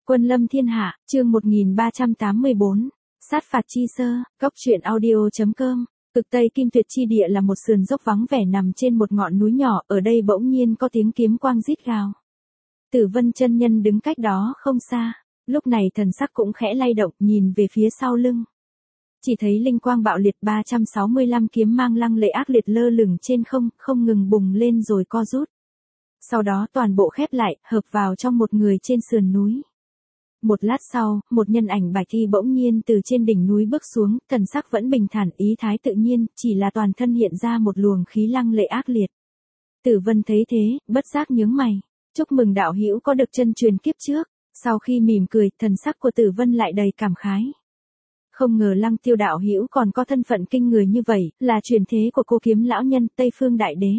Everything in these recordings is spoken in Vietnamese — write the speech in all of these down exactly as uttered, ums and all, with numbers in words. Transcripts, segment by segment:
Quân lâm thiên hạ, chương một nghìn ba trăm tám mươi bốn, sát phạt chi sơ, góc truyện audio.com. Cực Tây Kim Tuyệt chi địa là một sườn dốc vắng vẻ nằm trên một ngọn núi nhỏ, ở đây bỗng nhiên có tiếng kiếm quang rít gào. Tử Vân chân nhân đứng cách đó không xa, lúc này thần sắc cũng khẽ lay động, nhìn về phía sau lưng. Chỉ thấy linh quang bạo liệt ba trăm sáu mươi lăm kiếm mang lăng lệ ác liệt lơ lửng trên không, không ngừng bùng lên rồi co rút. Sau đó toàn bộ khép lại, hợp vào trong một người trên sườn núi. Một lát sau, một nhân ảnh bạch y bỗng nhiên từ trên đỉnh núi bước xuống, thần sắc vẫn bình thản, ý thái tự nhiên, chỉ là toàn thân hiện ra một luồng khí lăng lệ ác liệt. Tử Vân thấy thế, bất giác nhướng mày. Chúc mừng đạo hữu có được chân truyền kiếp trước. Sau khi mỉm cười, thần sắc của Tử Vân lại đầy cảm khái. Không ngờ Lăng Tiêu đạo hữu còn có thân phận kinh người như vậy, là truyền thế của Cô Kiếm lão nhân Tây Phương Đại Đế.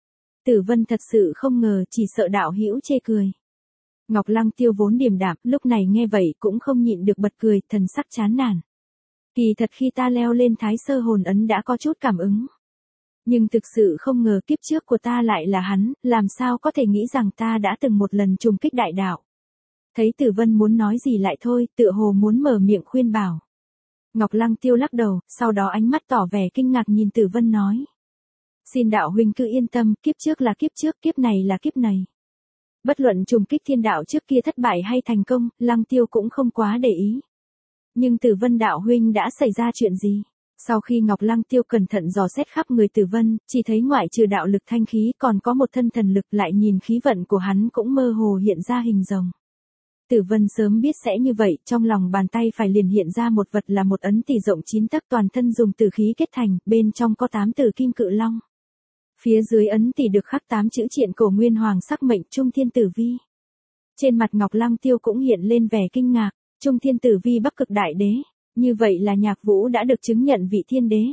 Tử Vân thật sự không ngờ, chỉ sợ đạo hữu chê cười. Ngọc Lăng Tiêu vốn điềm đạm, lúc này nghe vậy cũng không nhịn được bật cười, thần sắc chán nản. Kỳ thật khi ta leo lên Thái Sơ hồn ấn đã có chút cảm ứng. Nhưng thực sự không ngờ kiếp trước của ta lại là hắn, làm sao có thể nghĩ rằng ta đã từng một lần trùng kích đại đạo. Thấy Tử Vân muốn nói gì lại thôi, tựa hồ muốn mở miệng khuyên bảo. Ngọc Lăng Tiêu lắc đầu, sau đó ánh mắt tỏ vẻ kinh ngạc nhìn Tử Vân nói. Xin đạo huynh cứ yên tâm, kiếp trước là kiếp trước, kiếp này là kiếp này. Bất luận trùng kích thiên đạo trước kia thất bại hay thành công, Lăng Tiêu cũng không quá để ý. Nhưng Tử Vân đạo huynh đã xảy ra chuyện gì? Sau khi Ngọc Lăng Tiêu cẩn thận dò xét khắp người Tử Vân, chỉ thấy ngoại trừ đạo lực thanh khí còn có một thân thần lực, lại nhìn khí vận của hắn cũng mơ hồ hiện ra hình rồng. Tử Vân sớm biết sẽ như vậy, trong lòng bàn tay phải liền hiện ra một vật là một ấn tỷ rộng chín tấc toàn thân dùng tử khí kết thành, bên trong có tám tử kim cự long. Phía dưới ấn tỷ được khắc tám chữ triện cổ nguyên hoàng sắc mệnh Trung Thiên Tử Vi. Trên mặt Ngọc Lăng Tiêu cũng hiện lên vẻ kinh ngạc, Trung Thiên Tử Vi Bắc Cực Đại Đế, như vậy là Nhạc Vũ đã được chứng nhận vị thiên đế.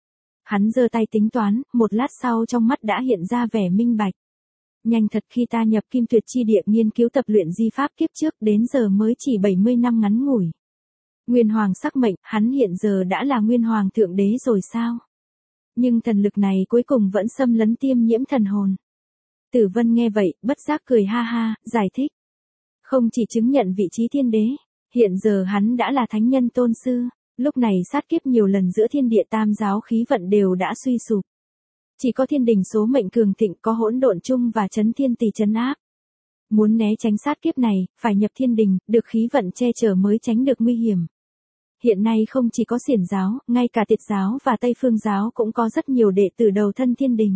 Hắn giơ tay tính toán, một lát sau trong mắt đã hiện ra vẻ minh bạch. Nhanh thật, khi ta nhập Kim Tuyệt chi địa nghiên cứu tập luyện di pháp kiếp trước đến giờ mới chỉ bảy mươi năm ngắn ngủi. Nguyên hoàng sắc mệnh, hắn hiện giờ đã là Nguyên hoàng thượng đế rồi sao? Nhưng thần lực này cuối cùng vẫn xâm lấn tiêm nhiễm thần hồn. Tử Vân nghe vậy, bất giác cười ha ha, giải thích. Không chỉ chứng nhận vị trí thiên đế, hiện giờ hắn đã là thánh nhân tôn sư, lúc này sát kiếp nhiều lần giữa thiên địa tam giáo khí vận đều đã suy sụp. Chỉ có thiên đình số mệnh cường thịnh, có hỗn độn chung và chấn thiên tỷ chấn áp. Muốn né tránh sát kiếp này, phải nhập thiên đình, được khí vận che chở mới tránh được nguy hiểm. Hiện nay không chỉ có Xiển giáo, ngay cả Tiệt giáo và Tây Phương giáo cũng có rất nhiều đệ tử đầu thân thiên đình.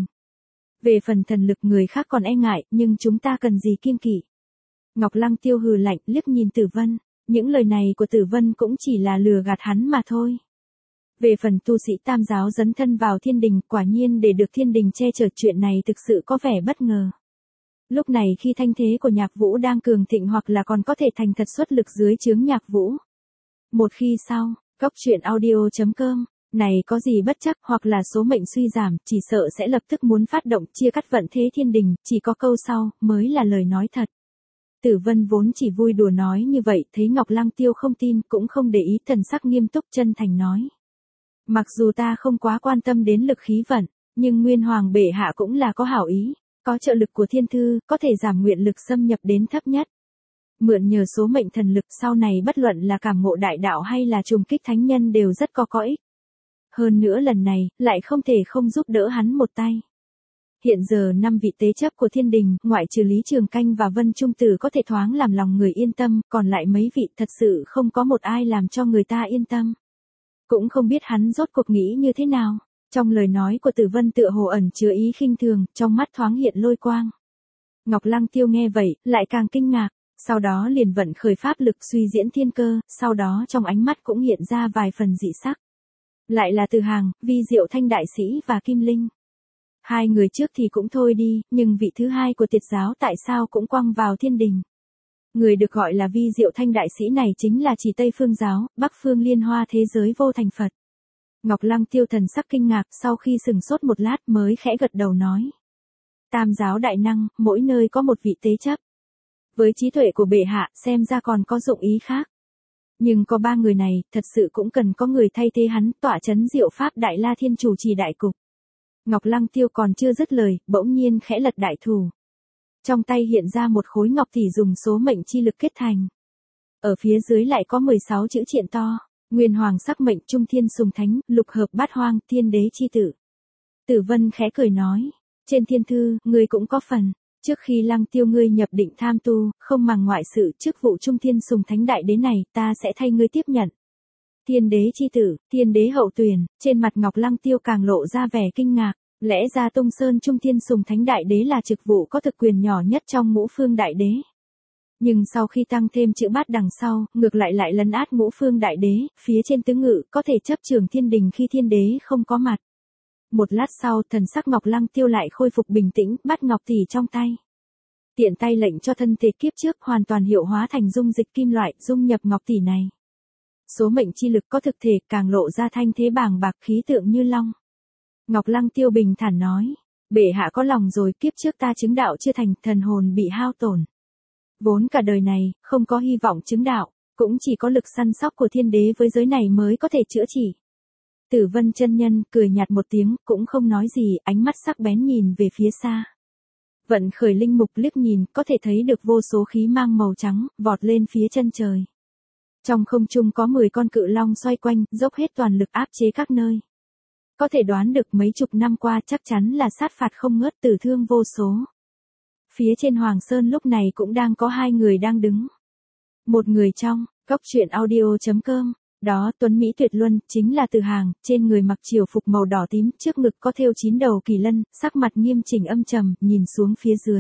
Về phần thần lực người khác còn e ngại, nhưng chúng ta cần gì kiêng kỵ. Ngọc Lăng Tiêu hừ lạnh, liếc nhìn Tử Vân, những lời này của Tử Vân cũng chỉ là lừa gạt hắn mà thôi. Về phần tu sĩ tam giáo dấn thân vào thiên đình, quả nhiên để được thiên đình che chở, chuyện này thực sự có vẻ bất ngờ. Lúc này khi thanh thế của Nhạc Vũ đang cường thịnh hoặc là còn có thể thành thật xuất lực dưới chướng Nhạc Vũ. Một khi sau, góc truyện audio.com, này có gì bất chắc hoặc là số mệnh suy giảm, chỉ sợ sẽ lập tức muốn phát động chia cắt vận thế thiên đình, chỉ có câu sau, mới là lời nói thật. Tử Vân vốn chỉ vui đùa nói như vậy, thấy Ngọc Lăng Tiêu không tin, cũng không để ý, thần sắc nghiêm túc chân thành nói. Mặc dù ta không quá quan tâm đến lực khí vận, nhưng Nguyên Hoàng bệ hạ cũng là có hảo ý, có trợ lực của thiên thư, có thể giảm nguyện lực xâm nhập đến thấp nhất. Mượn nhờ số mệnh thần lực, sau này bất luận là cảm ngộ đại đạo hay là trùng kích thánh nhân đều rất có có ích. Hơn nữa lần này, lại không thể không giúp đỡ hắn một tay. Hiện giờ năm vị tế chấp của thiên đình, ngoại trừ Lý Trường Canh và Vân Trung Tử có thể thoáng làm lòng người yên tâm, còn lại mấy vị thật sự không có một ai làm cho người ta yên tâm. Cũng không biết hắn rốt cuộc nghĩ như thế nào. Trong lời nói của Tử Vân tựa hồ ẩn chứa ý khinh thường, trong mắt thoáng hiện lôi quang. Ngọc Lăng Tiêu nghe vậy, lại càng kinh ngạc. Sau đó liền vận khởi pháp lực suy diễn thiên cơ, sau đó trong ánh mắt cũng hiện ra vài phần dị sắc. Lại là Từ Hàng, Vi Diệu Thanh đại sĩ và Kim Linh. Hai người trước thì cũng thôi đi, nhưng vị thứ hai của Tiệt giáo tại sao cũng quăng vào thiên đình. Người được gọi là Vi Diệu Thanh đại sĩ này chính là chỉ Tây Phương giáo, Bắc Phương Liên Hoa thế giới vô thành Phật. Ngọc Lăng Tiêu thần sắc kinh ngạc, sau khi sừng sốt một lát mới khẽ gật đầu nói. Tam giáo đại năng, mỗi nơi có một vị tế chấp. Với trí tuệ của bệ hạ, xem ra còn có dụng ý khác. Nhưng có ba người này, thật sự cũng cần có người thay thế hắn, tọa chấn Diệu Pháp Đại La Thiên chủ trì đại cục. Ngọc Lăng Tiêu còn chưa dứt lời, bỗng nhiên khẽ lật đại thủ. Trong tay hiện ra một khối ngọc tỷ dùng số mệnh chi lực kết thành. Ở phía dưới lại có mười sáu chữ triện to. Nguyên hoàng sắc mệnh trung thiên sùng thánh, lục hợp bát hoang, thiên đế chi tử. Tử Vân khẽ cười nói. Trên thiên thư, ngươi cũng có phần. Trước khi Lăng Tiêu ngươi nhập định tham tu, không màng ngoại sự, chức vụ trung thiên sùng thánh đại đế này, ta sẽ thay ngươi tiếp nhận. Thiên đế chi tử, thiên đế hậu tuyển, trên mặt Ngọc Lăng Tiêu càng lộ ra vẻ kinh ngạc. Lẽ ra Tung Sơn trung thiên sùng thánh đại đế là chức vụ có thực quyền nhỏ nhất trong ngũ phương đại đế. Nhưng sau khi tăng thêm chữ bát đằng sau, ngược lại lại lấn át ngũ phương đại đế, phía trên tứ ngự có thể chấp trường thiên đình khi thiên đế không có mặt. Một lát sau, thần sắc Ngọc Lăng Tiêu lại khôi phục bình tĩnh, bắt ngọc tỷ trong tay. Tiện tay lệnh cho thân thể kiếp trước hoàn toàn hiệu hóa thành dung dịch kim loại, dung nhập ngọc tỷ này. Số mệnh chi lực có thực thể càng lộ ra thanh thế bàng bạc khí tượng như long. Ngọc Lăng Tiêu bình thản nói, bệ hạ có lòng rồi, kiếp trước ta chứng đạo chưa thành, thần hồn bị hao tổn. Vốn cả đời này, không có hy vọng chứng đạo, cũng chỉ có lực săn sóc của thiên đế với giới này mới có thể chữa trị. Tử Vân chân nhân cười nhạt một tiếng, cũng không nói gì, ánh mắt sắc bén nhìn về phía xa. Vận khởi linh mục liếc nhìn, có thể thấy được vô số khí mang màu trắng, vọt lên phía chân trời. Trong không trung có mười con cự long xoay quanh, dốc hết toàn lực áp chế các nơi. Có thể đoán được mấy chục năm qua chắc chắn là sát phạt không ngớt, tử thương vô số. Phía trên Hoàng Sơn lúc này cũng đang có hai người đang đứng. Một người trong, góc truyện audio chấm com. Đó, tuấn Mỹ tuyệt luân, chính là Từ Hàng, trên người mặc triều phục màu đỏ tím, trước ngực có thêu chín đầu kỳ lân, sắc mặt nghiêm chỉnh âm trầm, nhìn xuống phía dưới.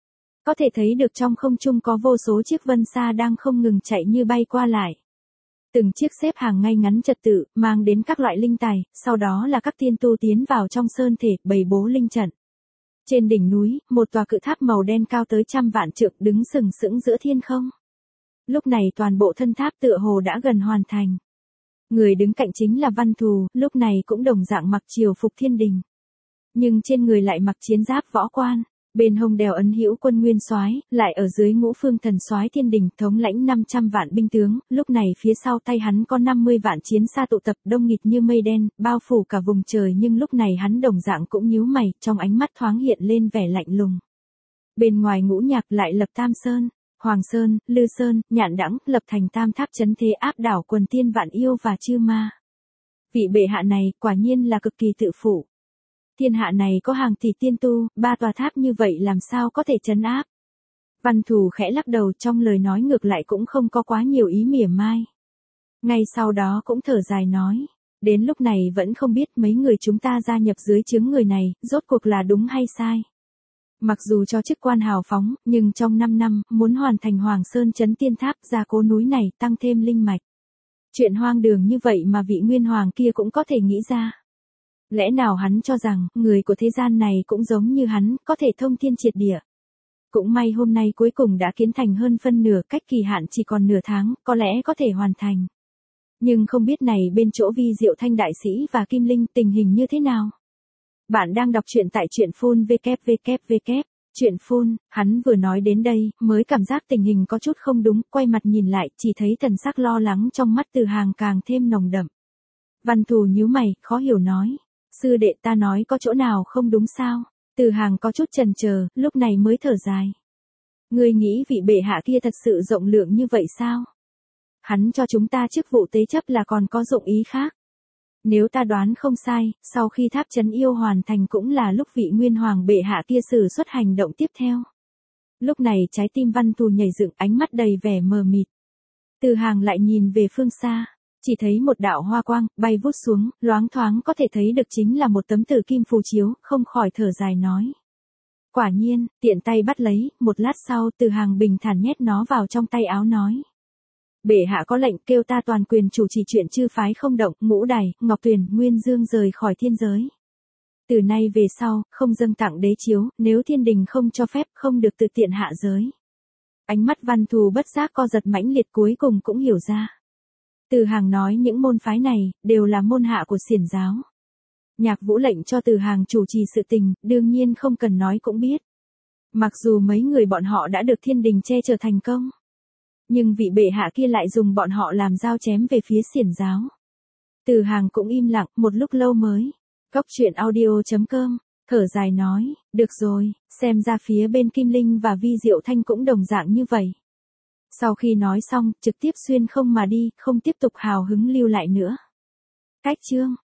Có thể thấy được trong không trung có vô số chiếc vân xa đang không ngừng chạy như bay qua lại. Từng chiếc xếp hàng ngay ngắn trật tự, mang đến các loại linh tài, sau đó là các tiên tu tiến vào trong sơn thể, bày bố linh trận. Trên đỉnh núi, một tòa cự tháp màu đen cao tới trăm vạn trượng đứng sừng sững giữa thiên không. Lúc này toàn bộ thân tháp tựa hồ đã gần hoàn thành. Người đứng cạnh chính là Văn Thù, lúc này cũng đồng dạng mặc triều phục thiên đình. Nhưng trên người lại mặc chiến giáp võ quan, bên hông đeo ấn hữu quân nguyên soái, lại ở dưới ngũ phương thần soái thiên đình thống lãnh năm trăm vạn binh tướng, lúc này phía sau tay hắn có năm mươi vạn chiến xa tụ tập đông nghịt như mây đen, bao phủ cả vùng trời, nhưng lúc này hắn đồng dạng cũng nhíu mày, trong ánh mắt thoáng hiện lên vẻ lạnh lùng. Bên ngoài ngũ nhạc lại lập Tam Sơn, Hoàng Sơn, Lư Sơn, Nhạn Đãng, lập thành tam tháp chấn thế áp đảo quần tiên vạn yêu và chư ma. Vị bệ hạ này quả nhiên là cực kỳ tự phụ. Thiên hạ này có hàng tỷ tiên tu, ba tòa tháp như vậy làm sao có thể trấn áp. Văn Thù khẽ lắc đầu, trong lời nói ngược lại cũng không có quá nhiều ý mỉa mai. Ngay sau đó cũng thở dài nói, đến lúc này vẫn không biết mấy người chúng ta gia nhập dưới trướng người này, rốt cuộc là đúng hay sai. Mặc dù cho chức quan hào phóng, nhưng trong năm năm, muốn hoàn thành Hoàng Sơn trấn tiên tháp, gia cố núi này, tăng thêm linh mạch. Chuyện hoang đường như vậy mà vị nguyên hoàng kia cũng có thể nghĩ ra. Lẽ nào hắn cho rằng, người của thế gian này cũng giống như hắn, có thể thông thiên triệt địa. Cũng may hôm nay cuối cùng đã kiến thành hơn phân nửa, cách kỳ hạn chỉ còn nửa tháng, có lẽ có thể hoàn thành. Nhưng không biết này bên chỗ Vi Diệu Thanh đại sĩ và Kim Linh tình hình như thế nào? Bạn đang đọc truyện tại truyện phun vê kép vê kép vê kép. Truyện phun, hắn vừa nói đến đây, mới cảm giác tình hình có chút không đúng, quay mặt nhìn lại, chỉ thấy thần sắc lo lắng trong mắt Từ Hàng càng thêm nồng đậm. Văn Thù nhíu mày, khó hiểu nói. Sư đệ, ta nói có chỗ nào không đúng sao? Từ Hàng có chút chần chờ, lúc này mới thở dài. Ngươi nghĩ vị bệ hạ kia thật sự rộng lượng như vậy sao? Hắn cho chúng ta chức vụ tế chấp là còn có dụng ý khác. Nếu ta đoán không sai, sau khi tháp trấn yêu hoàn thành cũng là lúc vị nguyên hoàng bệ hạ kia sử xuất hành động tiếp theo. Lúc này trái tim Văn Thù nhảy dựng, ánh mắt đầy vẻ mờ mịt. Từ Hàng lại nhìn về phương xa, chỉ thấy một đạo hoa quang, bay vút xuống, loáng thoáng có thể thấy được chính là một tấm tử kim phù chiếu, không khỏi thở dài nói. Quả nhiên, tiện tay bắt lấy, một lát sau Từ Hàng bình thản nhét nó vào trong tay áo nói. Bệ hạ có lệnh kêu ta toàn quyền chủ trì chuyện chư phái không động, Ngũ Đài, Ngọc Tuyền, Nguyên Dương rời khỏi thiên giới. Từ nay về sau, không dâng tặng đế chiếu, nếu thiên đình không cho phép, không được tự tiện hạ giới. Ánh mắt Văn Thù bất giác co giật mãnh liệt, cuối cùng cũng hiểu ra. Từ Hàng nói những môn phái này, đều là môn hạ của xiển giáo. Nhạc Vũ lệnh cho Từ Hàng chủ trì sự tình, đương nhiên không cần nói cũng biết. Mặc dù mấy người bọn họ đã được thiên đình che chở thành công. Nhưng vị bệ hạ kia lại dùng bọn họ làm dao chém về phía xiển giáo. Từ Hàng cũng im lặng, một lúc lâu mới. Góc truyện audio chấm com, thở dài nói, được rồi, xem ra phía bên Kim Linh và Vi Diệu Thanh cũng đồng dạng như vậy. Sau khi nói xong, trực tiếp xuyên không mà đi, không tiếp tục hào hứng lưu lại nữa. Cách chương